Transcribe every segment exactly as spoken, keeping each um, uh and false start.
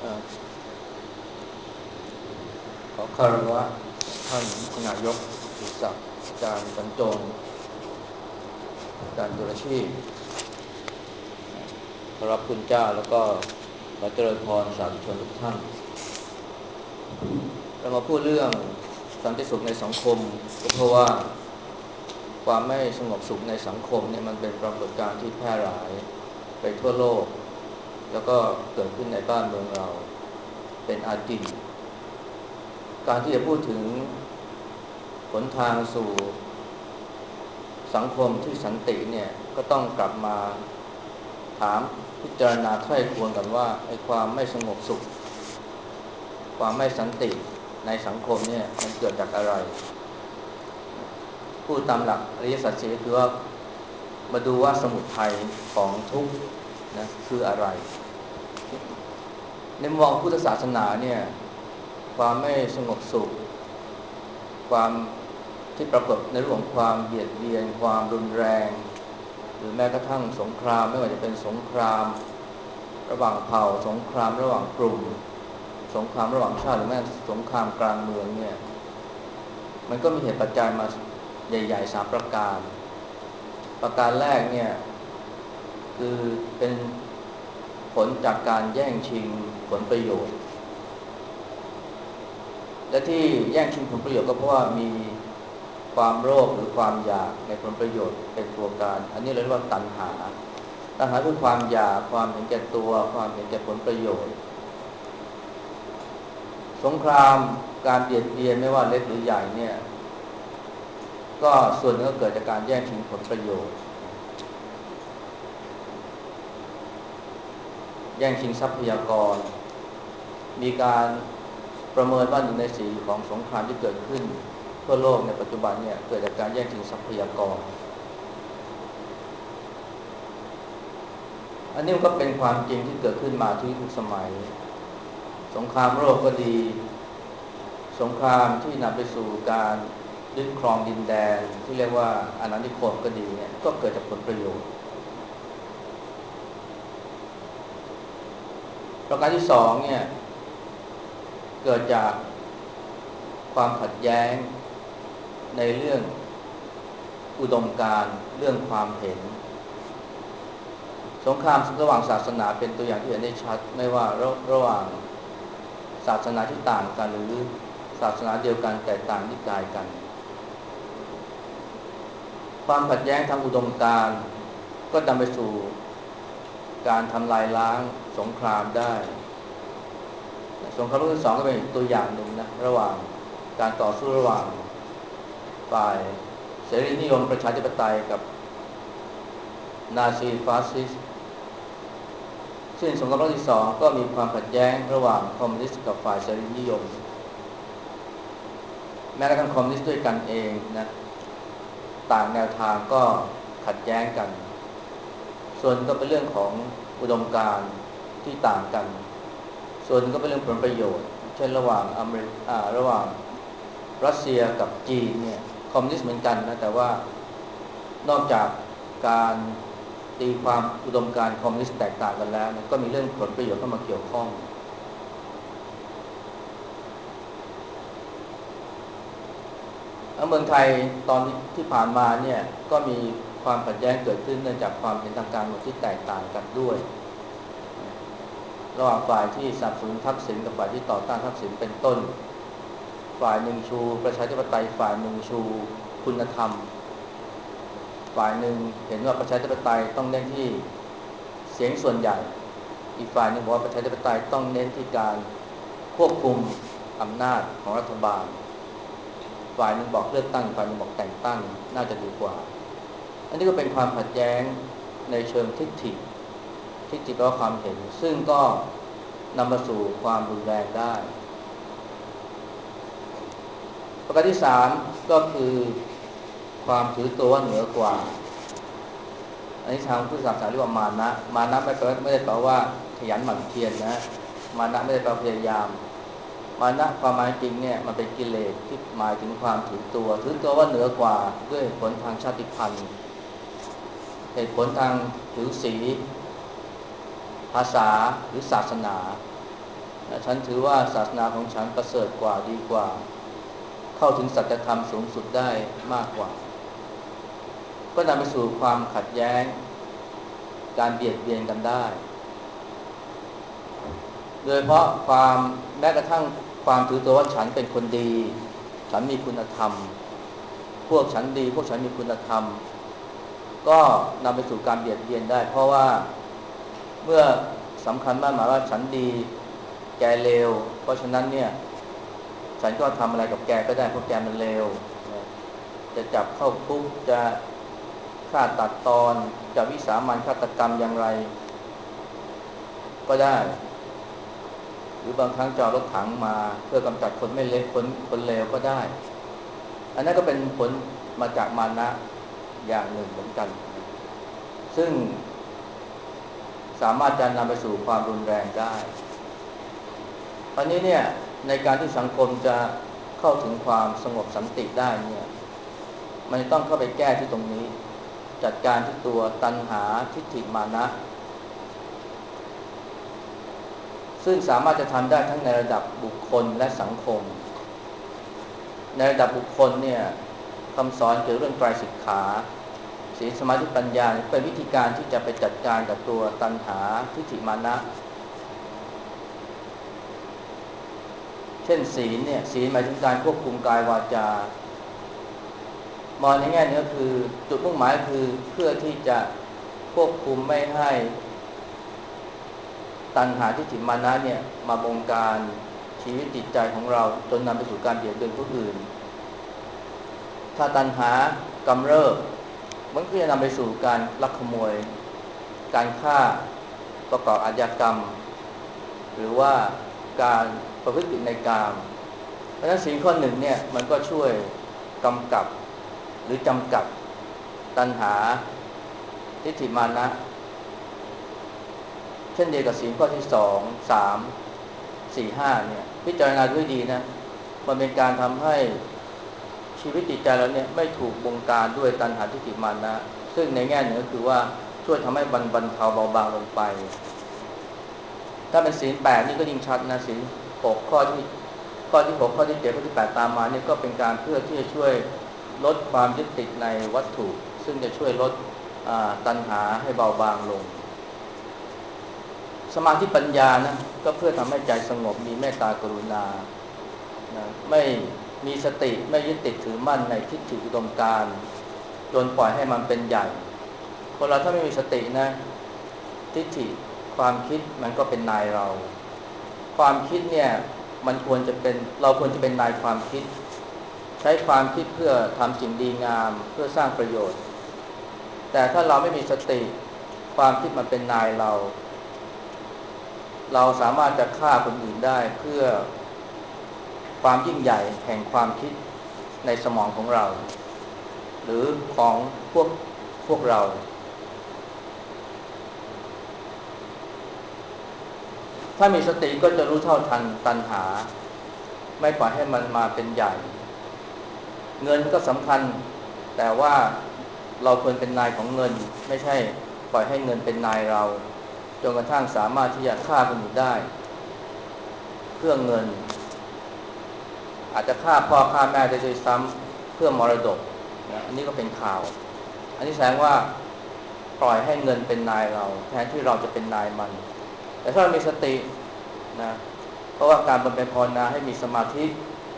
เอ่อขอคารวะท่านนายกกิติศักดิ์อาจารย์บรรจงอาจารย์จุลชีพขอรับคุณเจ้าแล้วก็ขอเจริญพรสาธุชนทุกท่านเรามาพูดเรื่องสันติสุขในสังคมก็เพราะว่าความไม่สงบสุขในสังคมเนี่ยมันเป็นปรากฏการณ์ที่แพร่หลายไปทั่วโลกแล้วก็เกิดขึ้นในบ้านเมืองเราเป็นอาจินการที่จะพูดถึงหนทางสู่สังคมที่สันติเนี่ยก็ต้องกลับมาถามพิจารณาใคร่ครวญกันว่าไอ้ความไม่สงบสุขความไม่สันติในสังคมเนี่ยมันเกิดจากอะไรพูดตามหลักอริยสัจสี่คือว่ามาดูว่าสมุทัยของทุกข์นะคืออะไรในมุมมองพุทธศาสนาเนี่ยความไม่สงบสุขความที่ปรากฏในเรื่องของความเบียดเบียนความรุนแรงหรือแม้กระทั่งสงครามไม่ว่าจะเป็นสงครามระหว่างเผ่าสงครามระหว่างกลุ่มสงครามระหว่างชาติหรือแม้สงครามกลางเมืองเนี่ยมันก็มีเหตุปัจจัยมาใหญ่ๆสามประการประการแรกเนี่ยคือเป็นผลจากการแย่งชิงผลประโยชน์และที่แย่งชิงผลประโยชน์ก็เพราะว่ามีความโลภหรือความอยากในผลประโยชน์เป็นตัวการอันนี้เรียกว่าตัณหาตัณหาคือความอยากความเห็นแก่ตัวความเห็นแก่ผลประโยชน์สงครามการเบียดเบียนไม่ว่าเล็กหรือใหญ่เนี่ยก็ส่วนหนึ่งก็เกิดจากการแย่งชิงผลประโยชน์แย่งชิงทรัพยากรมีการประเมินว่าหนึ่งในสี่ของสงครามที่เกิดขึ้นทั่วโลกในปัจจุบันเนี่ยเกิดจากการแย่งชิงทรัพยากรอันนี้ก็เป็นความจริงที่เกิดขึ้นมาทุกสมัยสงครามโลกก็ดีสงครามที่นำไปสู่การยึดครองดินแดนที่เรียกว่าอาณานิคมก็ดีเนี่ยก็เกิดจากผลประโยชน์ประการที่สองเนี่ยเกิดจากความขัดแย้งในเรื่องอุดมการณ์เรื่องความเห็นสงครามระหว่างศาสนาเป็นตัวอย่างที่เห็นได้ชัดไม่ว่าระระหว่างศาสนาที่ต่างกันหรือศาสนาเดียวกันแต่ต่างนิกายกันความขัดแย้งทางอุดมการณ์ก็นำไปสู่การทำลายล้างสงครามได้สงครามโลกที่สองก็เป็นอีกตัวอย่างหนึ่งนะระหว่างการต่อสู้ระหว่างฝ่ายเสรีนิยมประชาธิปไตยกับนาซีฟาสซิสต์ซึ่งสงครามโลกที่สองก็มีความขัดแย้งระหว่างคอมมิวนิสต์กับฝ่ายเสรีนิยมแม้กระทั่งคอมมิวนิสต์ด้วยกันเองนะต่างแนวทางก็ขัดแย้งกันส่วนก็เป็นเรื่องของอุดมการณ์ที่ต่างกันส่วนก็เป็นเรื่องผลประโยชน์เช่นระหว่างอเมริการะหว่างรัสเซียกับจีนเนี่ยคอมมิวนิสต์เหมือนกันนะแต่ว่านอกจากการตีความอุดมการณ์คอมมิวนิสต์แตกต่างกันแล้วนะก็มีเรื่องผลประโยชน์เข้ามาเกี่ยวข้องแล้วเมืองไทยตอนที่ผ่านมาเนี่ยก็มีความขัดแย้งเกิดขึ้นเนื่องจากความเห็นทางการเมืองที่แตกต่างกันด้วยระหว่างฝ่ายที่สนับสนุนทักษิณกับฝ่ายที่ต่อต้านทักษิณเป็นต้นฝ่ายหนึ่งชูประชาธิปไตยฝ่ายหนึ่งชูคุณธรรมฝ่ายหนึ่งเห็นว่าประชาธิปไตยต้องเน้นที่เสียงส่วนใหญ่อีกฝ่ายหนึ่งบอกว่าประชาธิปไตยต้องเน้นที่การควบคุมอำนาจของรัฐบาลฝ่ายหนึ่งบอกเลือกตั้งฝ่ายหนึ่งบอกแต่งตั้งน่าจะดีกว่าอันนี้ก็เป็นความขัดแย้งในเชิงทิฏฐิทิฏฐิก็ความเห็นซึ่งก็นำมาสู่ความรุนแรงได้ประการที่สามก็คือความถือตัวว่าเหนือกว่าอันนี้ทางพุทธศาสนาเรียกว่ามานะมานะไม่แปลไม่ได้แปลว่าขยันหมั่นเพียรนะมานะไม่ได้แปลพยายามมานะความหมายจริงเนี่ยมันเป็นกิเลสที่หมายถึงความถือตัวถือตัวว่าเหนือกว่าด้วยผลทางชาติพันธุ์เหตุผลทางผิวสีภาษาหรือศาสนาฉันถือว่าศาสนาของฉันประเสริฐกว่าดีกว่าเข้าถึงสัจธรรมสูงสุดได้มากกว่าก็นำไปสู่ความขัดแย้งการเบียดเบียนกันได้โดยเพราะความแม้กระทั่งความถือตัวว่าฉันเป็นคนดีฉันมีคุณธรรมพวกฉันดีพวกฉันมีคุณธรรมก็นำไปสู่การเบียดเบียนได้เพราะว่าเมื่อสำคัญมากหมายว่าฉันดีแกเลวเพราะฉะนั้นเนี่ยฉันก็ทำอะไรกับแกก็ได้เพราะแกมันเลวจะจับเข้าคุกจะฆ่าตัดตอนจะวิสามันฆาตกรรมอย่างไรก็ได้หรือบางครั้งจอดรถถังมาเพื่อกำจัดคนไม่เลวคนคนเลวก็ได้อันนั้นก็เป็นผลมาจากมานะอย่างหนึ่งเหมือนกันซึ่งสามารถจะนำไปสู่ความรุนแรงได้ตอนนี้เนี่ยในการที่สังคมจะเข้าถึงความสงบสันติได้เนี่ยมันต้องเข้าไปแก้ที่ตรงนี้จัดการที่ตัวตัณหาทิฏฐิมานะซึ่งสามารถจะทำได้ทั้งในระดับบุคคลและสังคมในระดับบุคคลเนี่ยคำสอนเกี่ยวกับเรื่องไตรสิกขาศีลสมาธิปัญญาเป็นวิธีการที่จะไปจัดการกับตัวตัณหาทิฏฐิมานะเช่นศีลเนี่ยศีลหมายถึงการควบคุมกายวาจามองในแง่นี้ก็คือจุดมุ่งหมายคือเพื่อที่จะควบคุมไม่ให้ตัณหาทิฏฐิมานะเนี่ยมาบงการชีวิตจิตใจของเราจนนำไปสู่การเบียดเบียนผู้อื่นถ้าตัณหากำเริบมันก็จะนำไปสู่การลักขโมยการฆ่าประกอบอาชญากรรมหรือว่าการประพฤติผิดในกามเพราะฉะนั้นสิ่งข้อหนึ่งเนี่ยมันก็ช่วยกำกับหรือจำกัดตัณหาทิฏฐิมานะเช่นเดียวกับศีลข้อที่สองสามสี่ห้าเนี่ยพิจารณาด้วยดีนะมันเป็นการทำให้ชีวิตจิตใจเราเนี่ยไม่ถูกบงการด้วยตัณหาทิฏฐิมานะซึ่งในแง่หนึ่งก็คือว่าช่วยทำให้บรรบรรเทาเบาบางลงไปถ้าเป็นศีลแปดนี่ก็ยิ่งชัดนะศีลหกข้อที่ข้อที่หกข้อที่เจ็ดข้อที่แปดตามมานี่ก็เป็นการเพื่อที่จะช่วยลดความยึดติดในวัตถุซึ่งจะช่วยลดตัณหาให้เบาบางลงสมาธิปัญญานะก็เพื่อทำให้ใจสงบมีเมตตากรุณานะไม่มีสติไม่ยึดติดถือมั่นในทิฏฐิอุดมการณ์จนปล่อยให้มันเป็นใหญ่คนเราถ้าไม่มีสตินะทิฏฐิความคิดมันก็เป็นนายเราความคิดเนี่ยมันควรจะเป็นเราควรจะเป็นนายความคิดใช้ความคิดเพื่อทำสิ่งดีงามเพื่อสร้างประโยชน์แต่ถ้าเราไม่มีสติความคิดมันเป็นนายเราเราสามารถจะฆ่าคนอื่นได้เพื่อความยิ่งใหญ่แห่งความคิดในสมองของเราหรือของพวกพวกเราถ้ามีสติก็จะรู้เท่าทันตัณหาไม่ปล่อยให้มันมาเป็นใหญ่เงินก็สำคัญแต่ว่าเราควรเป็นนายของเงินไม่ใช่ปล่อยให้เงินเป็นนายเราจนกระทั่งสามารถที่จะฆ่าคนอื่นได้เพื่อเงินอาจจะฆ่าพ่อฆ่าแม่ได้ด้วยซ้ำเพื่อมรดกนะอันนี้ก็เป็นข่าวอันนี้แสดงว่าปล่อยให้เงินเป็นนายเราแทนที่เราจะเป็นนายมันแต่ถ้าเรามีสตินะเพราะว่าการบำเพ็ญภาวนาให้มีสมาธิ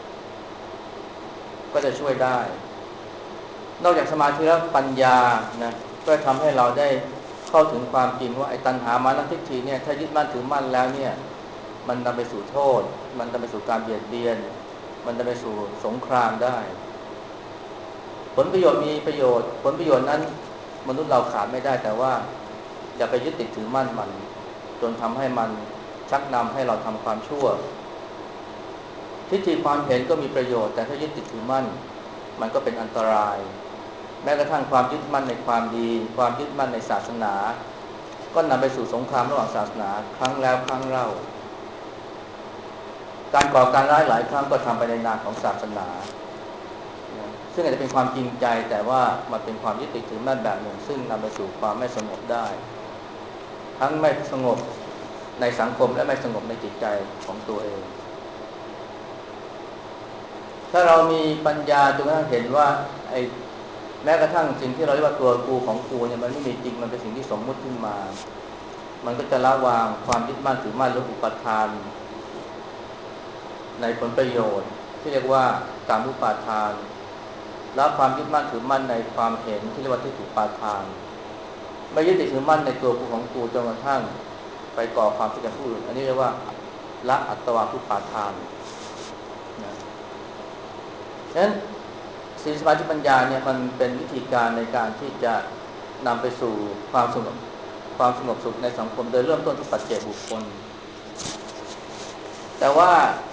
ก็จะช่วยได้นอกจากสมาธิแล้วปัญญานะก็ทำให้เราได้เข้าถึงความจริงว่าไอ้ตัณหามานะทิฏฐิเนี่ยถ้ายึดมั่นถือมั่นแล้วเนี่ยมันนำไปสู่โทษมันนำไปสู่การเบียดเบียนมันนำไปสู่สงครามได้ผลประโยชน์มีประโยชน์ผลประโยชน์นั้นมนุษย์เราขาดไม่ได้แต่ว่าอย่าไปยึดติดถือมั่นมันจนทำให้มันชักนำให้เราทำความชั่วทิฏฐิความเห็นก็มีประโยชน์แต่ถ้ายึดติดถือมั่นมันก็เป็นอันตรายแม้กระทั่งความยึดมั่นในความดีความยึดมั่นในศาสนาก็นำไปสู่สงครามระหว่างศาสนาครั้งแล้วครั้งเล่าการก่อการร้ายหลายครั้งก็ทำไปในนามของศาสนาซึ่งอาจจะเป็นความจริงใจแต่ว่ามันเป็นความยึดติดถือมั่นแบบหนึ่งซึ่งนำไปสู่ความไม่สงบได้ทั้งไม่สงบในสังคมและไม่สงบในจิตใจของตัวเองถ้าเรามีปัญญาจนกระทั่งเห็นว่าไอ้แม้กระทั่งสิ่งที่เราเรียกว่าตัวกูของกูเนี่ยมันไม่มีจริงมันเป็นสิ่งที่สมมุติขึ้นมามันก็จะละวางความยึดมั่นถือมั่นหรืออุปทานในผลประโยชน์ที่เรียกว่าการมุปาทานและความยึดมั่นถือมั่นในความเห็นที่เรียกว่าทิฏฐิปาทานไม่ยึดติดถือมั่นในตัวกูของกูจนกระทั่งไปก่อความทุกข์แก่ผู้อื่นอันนี้เรียกว่าละอัตตวาทุปาทานนะฉะนั้นศีลสมาธิปัญญาเนี่ยมันเป็นวิธีการในการที่จะนำไปสู่ความสงบความสงบสุขในสังคมโดยเริ่มต้นที่ปัจเจกบุคคลแต่ว่า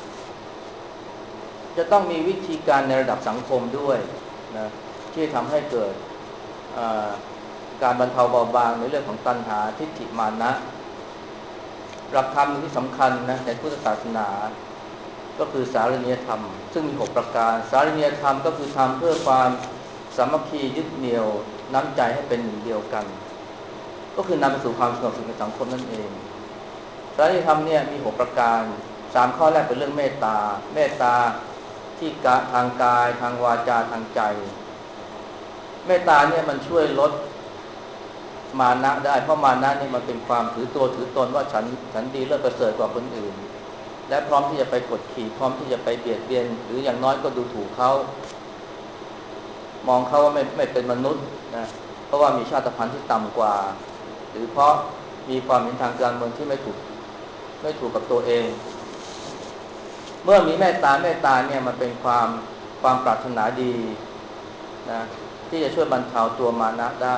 จะต้องมีวิธีการในระดับสังคมด้วยนะที่ทำให้เกิดการบรรเทาเบาบางในเรื่องของตัณหาทิฏฐิมานะหลักธรรมที่สำคัญนะในพุทธศาสนาก็คือสารณียธรรมซึ่งมีหกประการสารณียธรรมก็คือทำเพื่อความสามัคคียึดเหนี่ยวน้ำใจให้เป็นหนึ่งเดียวกันก็คือนำไปสู่ความสงบสุขในสังคมนั่นเองสารณียธรรมเนี่ยมีหกประการสามข้อแรกเป็นเรื่องเมตตาเมตตาที่ทางกายทางวาจาทางใจเมตตาเนี่ยมันช่วยลดมานะได้เพราะมานะนี่มันเป็นความถือตัวถือตนว่าฉันฉันดีเลิศประเสริฐกว่าคนอื่นและพร้อมที่จะไปกดขี่พร้อมที่จะไปเบียดเบียนหรืออย่างน้อยก็ดูถูกเขามองเขาว่าไม่ไม่เป็นมนุษย์นะเพราะว่ามีชาติพันธุ์ที่ต่ำกว่าหรือเพราะมีความเห็นทางการเมืองที่ไม่ถูกไม่ถูกกับตัวเองเมื่อมีเมตตาเมตตาเนี่ยมันเป็นความความปรารถนาดีนะที่จะช่วยบรรเทาตัวมานะได้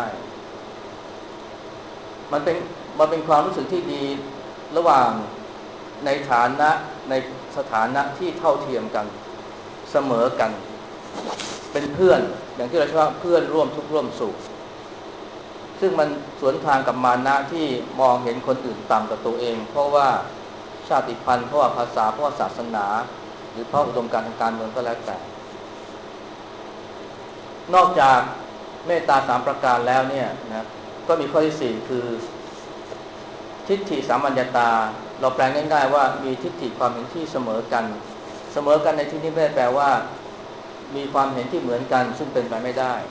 มันเป็นมันเป็นความรู้สึกที่ดีระหว่างในฐานะในสถานะที่เท่าเทียมกันเสมอกันเป็นเพื่อนอย่างที่เราเรียกว่าเพื่อนร่วมทุกข์ร่วมสุขซึ่งมันสวนทางกับมานะที่มองเห็นคนอื่นต่ำกว่าตัวเองเพราะว่าชาติพันธุ์เพราะว่าภาษาเพราะว่าศาสนาหรือเพราะอุดมการณ์ทางการเมืองก็แล้วแต่นอกจากเมตตาสามประการแล้วเนี่ยนะก็มีข้อที่สี่คือทิฏฐิสามัญญตาเราแปลง่ายๆว่ามีทิฏฐิความเห็นที่เสมอกันเสมอกันในที่นี้ไม่ได้แปลว่ามีความเห็นที่เหมือนกันซึ่งเป็นไปไม่ได้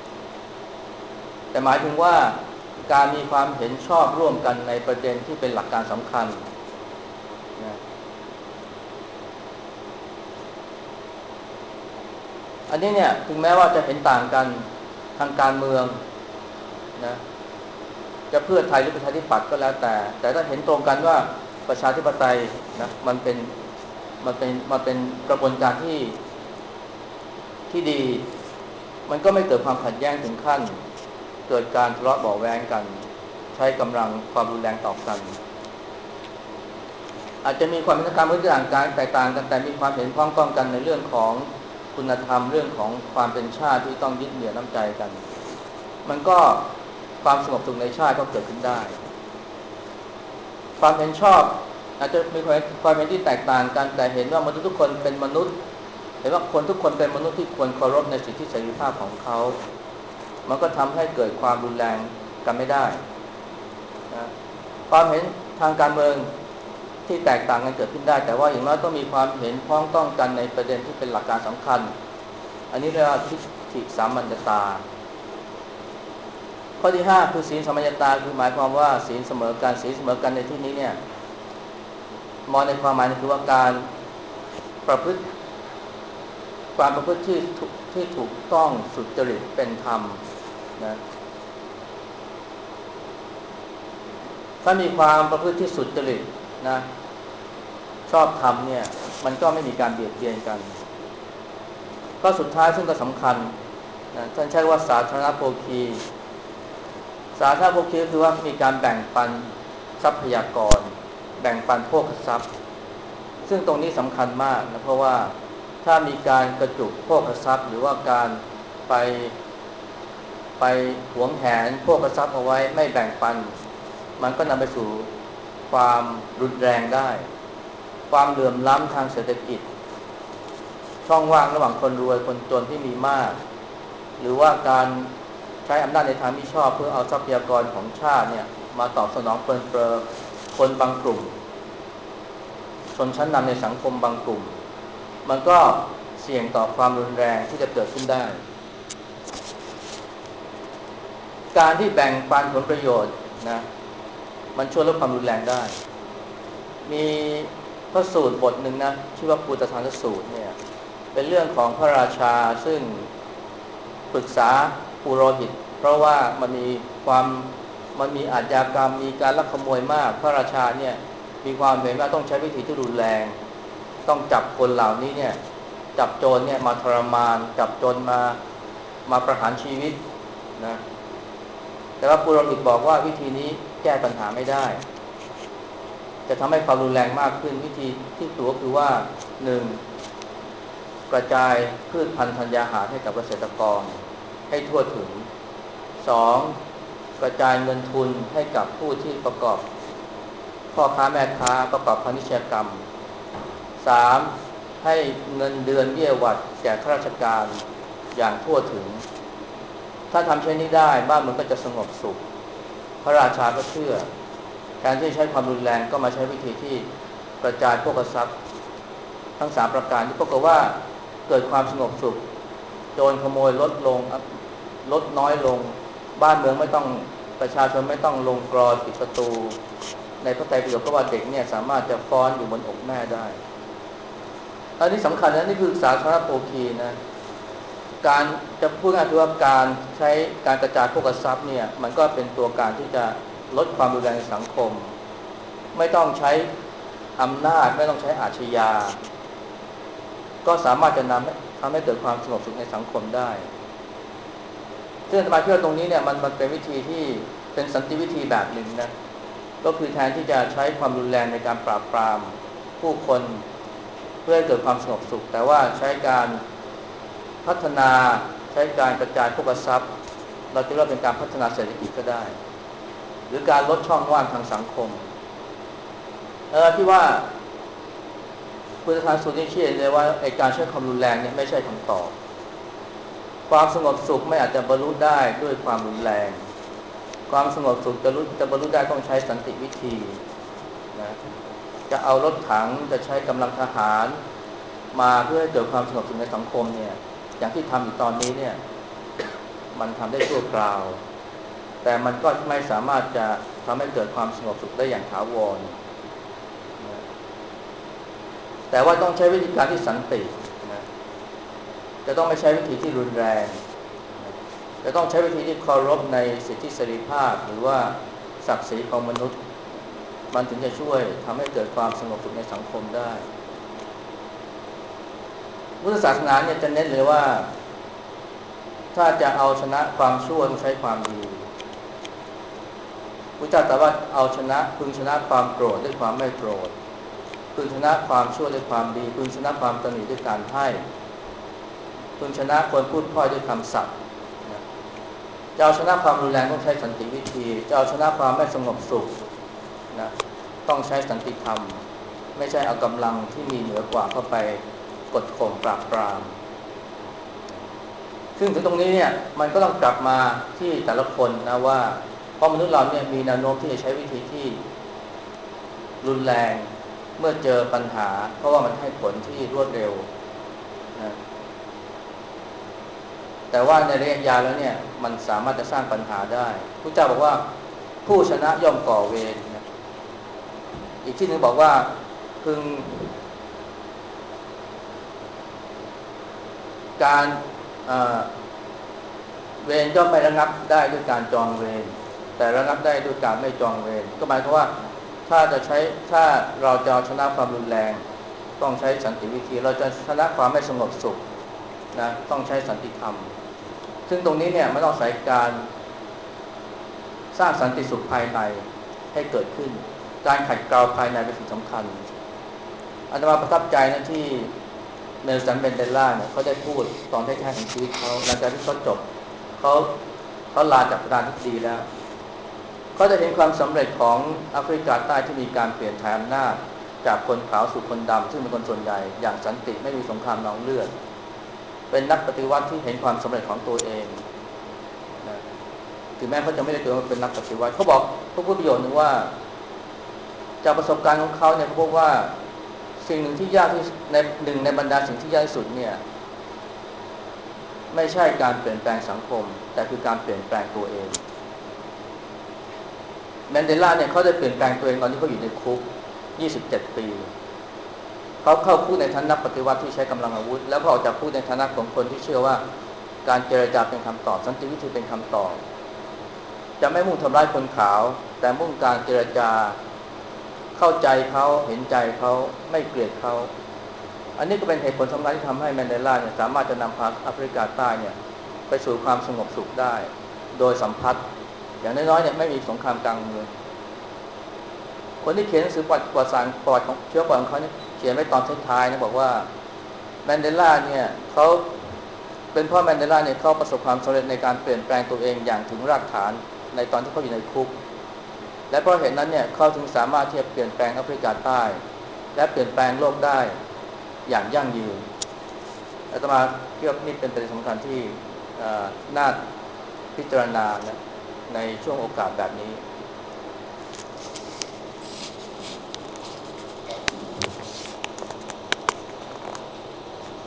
แต่หมายถึงว่าการมีความเห็นชอบร่วมกันในประเด็นที่เป็นหลักการสำคัญนะอันนี้เนี่ยถึงแม้ว่าจะเห็นต่างกันทางการเมืองนะจะเพื่อไทยหรือประชาธิปัตย์ก็แล้วแต่แต่ถ้าเห็นตรงกันว่าประชาธิปไตยนะมันเป็นมันเป็นมันเป็นกระบวนการที่ที่ดีมันก็ไม่เกิดความขัดแย้งถึงขั้นเกิดการทะเลาะเบาะแว้งกันใช้กำลังความรุนแรงต่อกันอาจจะมีความเห็นทางการเมืองที่ต่างกันแตกต่างกันแต่มีความเห็นพ้องต้องกันในเรื่องของคุณธรรมเรื่องของความเป็นชาติที่ต้องยึดเหนี่ยวน้ำใจกันมันก็ความสงบสุขในชาติก็เกิดขึ้นได้ความเห็นชอบอาจจะมีความเห็นที่แตกต่างกันแต่เห็นว่ามนุษย์ทุกคนเป็นมนุษย์เห็นว่าคนทุกคนเป็นมนุษย์ที่ควรเคารพในสิทธิเสรีภาพของเขามันก็ทำให้เกิดความรุนแรงกันไม่ได้นะความเห็นทางการเมืองที่แตกต่างกันเกิดขึ้นได้แต่ว่าอย่างน้อยต้องมีความเห็นพ้องต้องกันในประเด็นที่เป็นหลักการสำคัญอันนี้เรียกว่าทิฏฐิสามัญญตาข้อที่ห้าคือศีลสามัญญตาคือหมายความว่าศีลเสมอกันศีลเสมอกันในที่นี้เนี่ยมองในความหมายคือว่าการประพฤติความประพฤติที่ที่ถูกต้องสุจริตเป็นธรรมนะถ้ามีความประพฤติที่สุจริตนะชอบธรรมเนี่ยมันก็ไม่มีการเบียดเบียนกันก็สุดท้ายซึ่งก็สำคัญนะท่านใช้ว่าสาธารณโภคีสาธารณโภคีก็คือว่ามีการแบ่งปันทรัพยากรแบ่งปันโภคทรัพย์ซึ่งตรงนี้สำคัญมากนะเพราะว่าถ้ามีการกระจุกโภคทรัพย์หรือว่าการไปไปหวงแหนโภคทรัพย์เอาไว้ไม่แบ่งปันมันก็นำไปสู่ความรุนแรงได้ความเหลื่อมล้ำทางเศรษฐกิจช่องว่างระหว่างคนรวยคนจนที่มีมากหรือว่าการใช้อำนาจในทางมิชอบเพื่อเอาทรัพยากรของชาติเนี่ยมาตอบสนองเพลินเปรอคนบางกลุ่มชนชั้นนำในสังคมบางกลุ่มมันก็เสี่ยงต่อความรุนแรงที่จะเกิดขึ้นได้การที่แบ่งปันผลประโยชน์นะมันช่วยลดความรุนแรงได้มีพระสูตรบทหนึ่งนะชื่อว่าปูตทานสูตรเนี่ยเป็นเรื่องของพระราชาซึ่งปรึกษาปุโรหิตเพราะว่ามันมีความมันมีอาชญากรรมมีการลักขโมยมากพระราชาเนี่ยมีความเห็นว่าต้องใช้วิธีที่รุนแรงต้องจับคนเหล่านี้เนี่ยจับโจรเนี่ยมาทรมานจับโจรมามาประหารชีวิตนะแต่ว่าปุโรหิตบอกว่าวิธีนี้แก้ปัญหาไม่ได้จะทำให้ความรุนแรงมากขึ้นวิธีที่ตัวคือว่าหนึ่งกระจายพืชพันธุ์ธัญญาหารให้กับเกษตรกรให้ทั่วถึงสองกระจายเงินทุนให้กับผู้ที่ประกอบพ่อค้าแม่ค้าประกอบพาณิชยกรรมสามให้เงินเดือนเบี้ยหวัดแก่ข้าราชการอย่างทั่วถึงถ้าทำเช่นนี้ได้บ้านเมืองก็จะสงบสุขพระราชาก็เชื่อการที่ใช้ความรุนแรงก็มาใช้วิธีที่กระจายพวกทรัพย์ทั้งสามประการที่ปรากฏว่าเกิดความสงบสุขโจรขโมยลดลงลดน้อยลงบ้านเมืองไม่ต้องประชาชนไม่ต้องลงกรอนปิดประตูในพระไตรปิฎกก็ว่าเด็กเนี่ยสามารถจะฟ้อนอยู่บนอกแม่ได้อันนี้สำคัญนะนี่คือสาธารณโภคีนะการจะพูดง่ายคือว่าการใช้การกระจายพวกทรัพย์เนี่ยมันก็เป็นตัวการที่จะลดความรุนแรงในสังคมไม่ต้องใช้อำนาจไม่ต้องใช้อาชญาก็สามารถจะนำทำให้เกิดความสงบสุขในสังคมได้ซึ่งอาตมาคิดว่าตรงนี้เนี่ยมันมันเป็นวิธีที่เป็นสันติวิธีแบบหนึ่งนะก็คือแทนที่จะใช้ความรุนแรงในการปราบปรามผู้คนเพื่อให้เกิดความสงบสุขแต่ว่าใช้การพัฒนาใช้การกระจายพวกทรัพย์เราจะเรียกเป็นการพัฒนาเศรษฐกิจก็ได้หรือการลดช่องว่างทางสังคมเออที่ว่าพุทธทาสสูตรนี้ชี้เห็นเลยว่าไอ้การใช้ความรุนแรงเนี่ยไม่ใช่คำตอบความสงบสุขไม่อาจจะบรรลุได้ด้วยความรุนแรงความสงบสุขจะรู้จะบรรลุได้ต้องใช้สันติวิธีนะจะเอารถถังจะใช้กำลังทหารมาเพื่อให้เกิดความสงบสุขในสังคมเนี่ยอย่างที่ทำอยู่ตอนนี้เนี่ยมันทำได้ชั่วคราวแต่มันก็ไม่สามารถจะทำให้เกิดความสงบสุขได้อย่างถาวรนะแต่ว่าต้องใช้วิธีการที่สันตินะจะต้องไม่ใช้วิธีที่รุนแรงจะต้องใช้วิธีที่เคารพในสิทธิเสรีภาพหรือว่าศักดิ์ศรีของมนุษย์มันถึงจะช่วยทำให้เกิดความสงบสุขในสังคมได้พุทธศาสนาเนี่ยจะเน้นเลยว่าถ้าจะเอาชนะความชั่วต้องใช้ความดีพุทธเจ้าตรัสว่าเอาชนะพึงชนะความโกรธด้วยความไม่โกรธพึงชนะความชั่วด้วยความดีพึงชนะความตนีด้วยการให้พึงชนะคนพูดพ้อยด้วยคำสัตย์จะเอาชนะความรุนแรงต้องใช้สันติวิธีจะเอาชนะความไม่สงบสุขนะต้องใช้สันติธรรมไม่ใช่เอากำลังที่มีเหนือกว่าเข้าไปกดข่มปราบปรามซึ่งถึงตรงนี้เนี่ยมันก็ต้องกลับมาที่แต่ละคนนะว่าเพราะมนุษย์เราเนี่ยมีแนวโน้มที่จะใช้วิธีที่รุนแรงเมื่อเจอปัญหาเพราะว่ามันให้ผลที่รวดเร็วนะแต่ว่าในระยะยาวแล้วเนี่ยมันสามารถจะสร้างปัญหาได้พระเจ้าบอกว่าผู้ชนะย่อมก่อเวรนะอีกที่หนึ่งบอกว่าพึงการเเวรย่อมไม่ระงับได้ด้วยการจองเวรแต่ระงับได้ด้วยการไม่จองเวรก็หมายความว่าถ้าจะใช้ถ้าเราจะชนะความรุนแรงต้องใช้สันติวิธีเราจะชนะความไม่สงบสุขนะต้องใช้สันติธรรมซึ่งตรงนี้เนี่ยมันต้องใส่การสร้างสันติสุขภายในให้เกิดขึ้นการขัดเกลาภายในเป็นสิ่งสำคัญอาตมาประทับใจนะที่เนลสันเมนเดลาเนี่ยเขาได้พูดตอนท้ายๆของชีวิตเขาหลังจากที่เขาจบเขาเขาลาจากประธานาธิบดีแล้วเขาจะเห็นความสำเร็จของแอฟริกาใต้ที่มีการเปลี่ยนถ่ายอำนาจจากคนขาวสู่คนดำซึ่งเป็นคนส่วนใหญ่อย่างสันติไม่มีสงครามนองเลือดเป็นนักปฏิวัติที่เห็นความสำเร็จของตัวเองนะถึงแม้เขาจะไม่ได้ตัวเป็นนักปฏิวัติเขาบอกเขาพูดประโยชน์หนึ่งว่าจากประสบการณ์ของเขาเนี่ยเขาพบว่าสิ่งหนึ่งที่ยากที่ในหนึ่งในบรรดาสิ่งที่ยากที่สุดเนี่ยไม่ใช่การเปลี่ยนแปลงสังคมแต่คือการเปลี่ยนแปลงตัวเองแมนเดลาเนี่ยเขาได้เปลี่ยนแปลงตัวเองตอนที่เขาอยู่ในคุกยี่สิบเจ็ดปีเขาเข้าคุกในฐานะปฏิวัติที่ใช้กำลังอาวุธแล้วก็ออกจากคุกในฐานะของคนที่เชื่อว่าการเจรจาเป็นคำตอบสันติวิธีเป็นคำตอบจะไม่มุ่งทำร้ายคนขาวแต่มุ่งการเจรจาเข้าใจเขาเห็นใจเขาไม่เกลียดเขาอันนี้ก็เป็นเหตุผลสำคัญที่ทำให้แมนเดลาเนี่ยสามารถจะนำพาแอฟริกาใต้เนี่ยไปสู่ความสงบสุขได้โดยสัมพัทธ์อย่างน้อยๆเนี่ยไม่มีสงครามกลางเมืองคนที่เขียนหนังสือประวัติศาสตร์ประวัติของเชื้อประวัติของเขาเนี่ยเขียนไว้ตอนท้ายๆนะบอกว่าแมนเดลาเนี่ยเขาเป็นเพราะแมนเดลาเนี่ยเขาประสบความสำเร็จในการเปลี่ยนแปลงตัวเองอย่างถึงรากฐานในตอนที่เขาอยู่ในคุกและเพราะเหตุนั้นเนี่ยเขาถึงสามารถที่จะเปลี่ยนแปลงแอฟริกาใต้และเปลี่ยนแปลงโลกได้อย่างยั่งยืนอาตมาคิดว่านี่เป็นประเด็นสำคัญที่น่าพิจารณานะในช่วงโอกาสแบบนี้